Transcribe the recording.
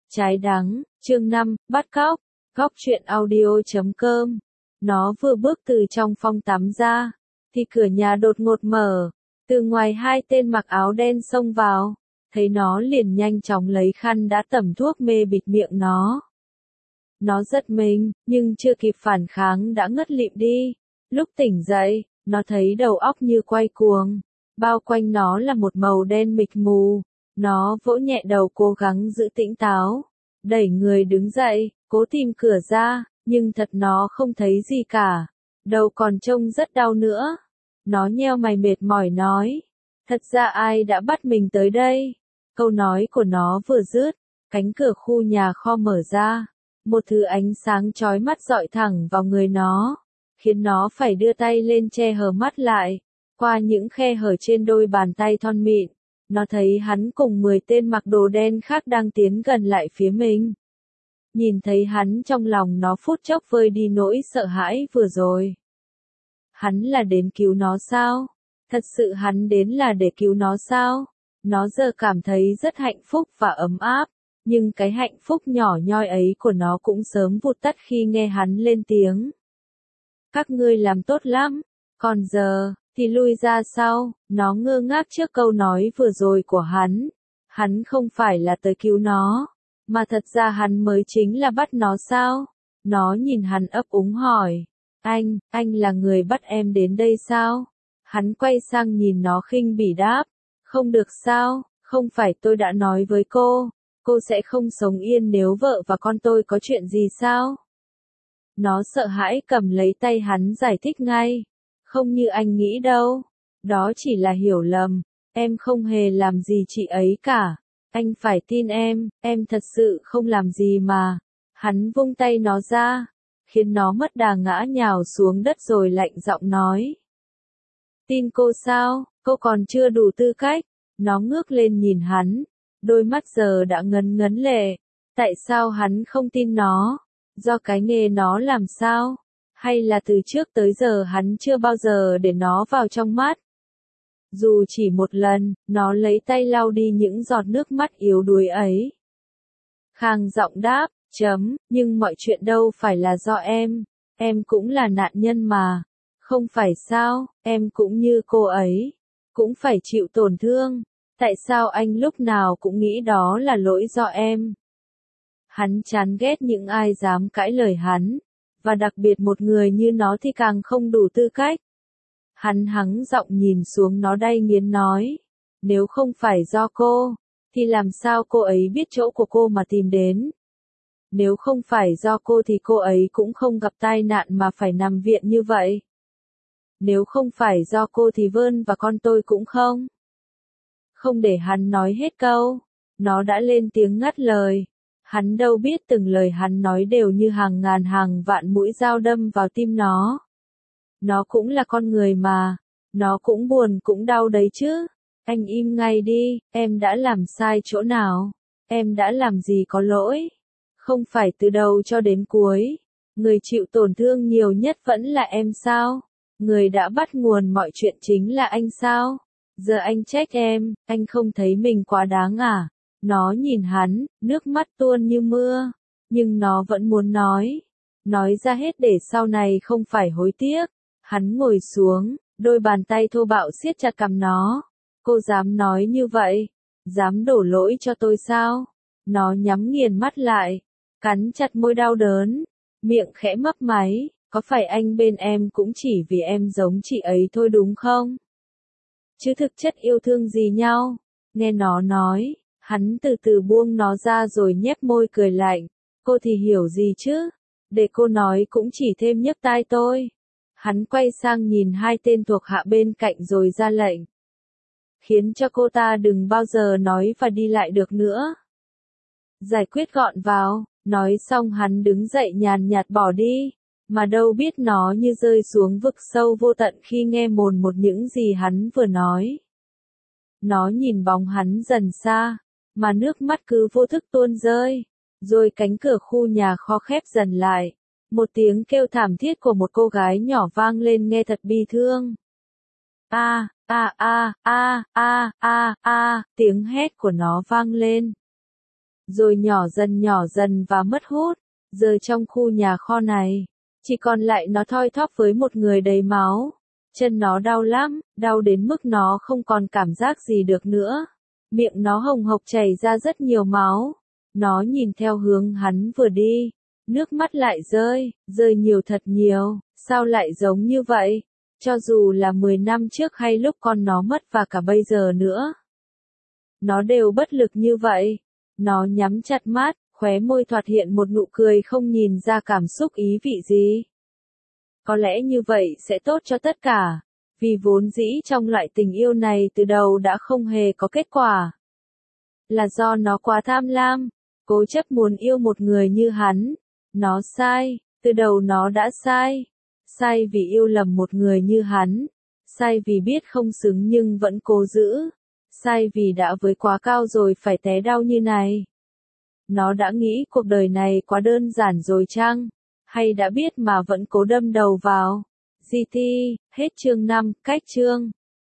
Trái đắng, chương 5, bắt cóc, góc truyện audio.com. Nó vừa bước từ trong phòng tắm ra, thì cửa nhà đột ngột mở, từ ngoài hai tên mặc áo đen xông vào, thấy nó liền nhanh chóng lấy khăn đã tẩm thuốc mê bịt miệng nó. Nó giật mình, nhưng chưa kịp phản kháng đã ngất lịm đi. Lúc tỉnh dậy, nó thấy đầu óc như quay cuồng, bao quanh nó là một màu đen mịt mù. Nó vỗ nhẹ đầu cố gắng giữ tỉnh táo, đẩy người đứng dậy, cố tìm cửa ra, nhưng thật nó không thấy gì cả, đầu còn trông rất đau nữa. Nó nheo mày mệt mỏi nói, thật ra ai đã bắt mình tới đây? Câu nói của nó vừa dứt, cánh cửa khu nhà kho mở ra, một thứ ánh sáng chói mắt dọi thẳng vào người nó, khiến nó phải đưa tay lên che hờ mắt lại. Qua những khe hở trên đôi bàn tay thon mịn, nó thấy hắn cùng 10 tên mặc đồ đen khác đang tiến gần lại phía mình. Nhìn thấy hắn trong lòng nó phút chốc vơi đi nỗi sợ hãi vừa rồi. Hắn là đến cứu nó sao? Thật sự hắn đến là để cứu nó sao? Nó giờ cảm thấy rất hạnh phúc và ấm áp, nhưng cái hạnh phúc nhỏ nhoi ấy của nó cũng sớm vụt tắt khi nghe hắn lên tiếng. Các ngươi làm tốt lắm, còn giờ thì lui ra sau. Nó ngơ ngác trước câu nói vừa rồi của hắn. Hắn không phải là tới cứu nó, mà thật ra hắn mới chính là bắt nó sao? Nó nhìn hắn ấp úng hỏi, anh là người bắt em đến đây sao? Hắn quay sang nhìn nó khinh bỉ đáp, không được sao, không phải tôi đã nói với cô sẽ không sống yên nếu vợ và con tôi có chuyện gì sao? Nó sợ hãi cầm lấy tay hắn giải thích ngay, không như anh nghĩ đâu, đó chỉ là hiểu lầm, em không hề làm gì chị ấy cả, anh phải tin em thật sự không làm gì mà. Hắn vung tay nó ra, khiến nó mất đà ngã nhào xuống đất rồi lạnh giọng nói. Tin cô sao, cô còn chưa đủ tư cách. Nó ngước lên nhìn hắn, đôi mắt giờ đã ngấn ngấn lệ. Tại sao hắn không tin nó? Do cái nghề nó làm sao? Hay là từ trước tới giờ hắn chưa bao giờ để nó vào trong mắt? Dù chỉ một lần, nó lấy tay lau đi những giọt nước mắt yếu đuối ấy. Khang giọng đáp, nhưng mọi chuyện đâu phải là do em cũng là nạn nhân mà. Không phải sao, em cũng như cô ấy, cũng phải chịu tổn thương. Tại sao anh lúc nào cũng nghĩ đó là lỗi do em? Hắn chán ghét những ai dám cãi lời hắn, và đặc biệt một người như nó thì càng không đủ tư cách. Hắn hắng giọng nhìn xuống nó đay nghiến nói, nếu không phải do cô, thì làm sao cô ấy biết chỗ của cô mà tìm đến? Nếu không phải do cô thì cô ấy cũng không gặp tai nạn mà phải nằm viện như vậy. Nếu không phải do cô thì Vơn và con tôi cũng không. Không để hắn nói hết câu, nó đã lên tiếng ngắt lời. Hắn đâu biết từng lời hắn nói đều như hàng ngàn hàng vạn mũi dao đâm vào tim nó. Nó cũng là con người mà, nó cũng buồn cũng đau đấy chứ. Anh im ngay đi, em đã làm sai chỗ nào? Em đã làm gì có lỗi? Không phải từ đầu cho đến cuối, người chịu tổn thương nhiều nhất vẫn là em sao? Người đã bắt nguồn mọi chuyện chính là anh sao? Giờ anh trách em, anh không thấy mình quá đáng à? Nó nhìn hắn, nước mắt tuôn như mưa, nhưng nó vẫn muốn nói ra hết để sau này không phải hối tiếc. Hắn ngồi xuống, đôi bàn tay thô bạo siết chặt cằm nó. Cô dám nói như vậy? Dám đổ lỗi cho tôi sao? Nó nhắm nghiền mắt lại, cắn chặt môi đau đớn, miệng khẽ mấp máy, có phải anh bên em cũng chỉ vì em giống chị ấy thôi đúng không? Chứ thực chất yêu thương gì nhau? Nghe nó nói, hắn từ từ buông nó ra rồi nhếch môi cười lạnh, cô thì hiểu gì chứ? Để cô nói cũng chỉ thêm nhức tai tôi. Hắn quay sang nhìn hai tên thuộc hạ bên cạnh rồi ra lệnh, khiến cho cô ta đừng bao giờ nói và đi lại được nữa. Giải quyết gọn vào. Nói xong hắn đứng dậy nhàn nhạt bỏ đi, mà đâu biết nó như rơi xuống vực sâu vô tận khi nghe mồn một những gì hắn vừa nói. Nó nhìn bóng hắn dần xa, mà nước mắt cứ vô thức tuôn rơi, rồi cánh cửa khu nhà kho khép dần lại. Một tiếng kêu thảm thiết của một cô gái nhỏ vang lên nghe thật bi thương. Tiếng hét của nó vang lên. rồi nhỏ dần và mất hút. Giờ trong khu nhà kho này, chỉ còn lại nó thoi thóp với một người đầy máu. Chân nó đau lắm, đau đến mức nó không còn cảm giác gì được nữa. Miệng nó hồng hộc chảy ra rất nhiều máu. Nó nhìn theo hướng hắn vừa đi. Nước mắt lại rơi nhiều thật nhiều. Sao lại giống như vậy? Cho dù là 10 năm trước hay lúc con nó mất và cả bây giờ nữa. Nó đều bất lực như vậy. Nó nhắm chặt mắt, khóe môi thoạt hiện một nụ cười không nhìn ra cảm xúc ý vị gì. Có lẽ như vậy sẽ tốt cho tất cả. Vì vốn dĩ trong loại tình yêu này từ đầu đã không hề có kết quả. Là do nó quá tham lam, cố chấp muốn yêu một người như hắn. Nó sai, từ đầu nó đã sai. Sai vì yêu lầm một người như hắn. Sai vì biết không xứng nhưng vẫn cố giữ. Sai vì đã với quá cao rồi phải té đau như này. Nó đã nghĩ cuộc đời này quá đơn giản rồi chăng? Hay đã biết mà vẫn cố đâm đầu vào? GT, hết chương 5, cách chương.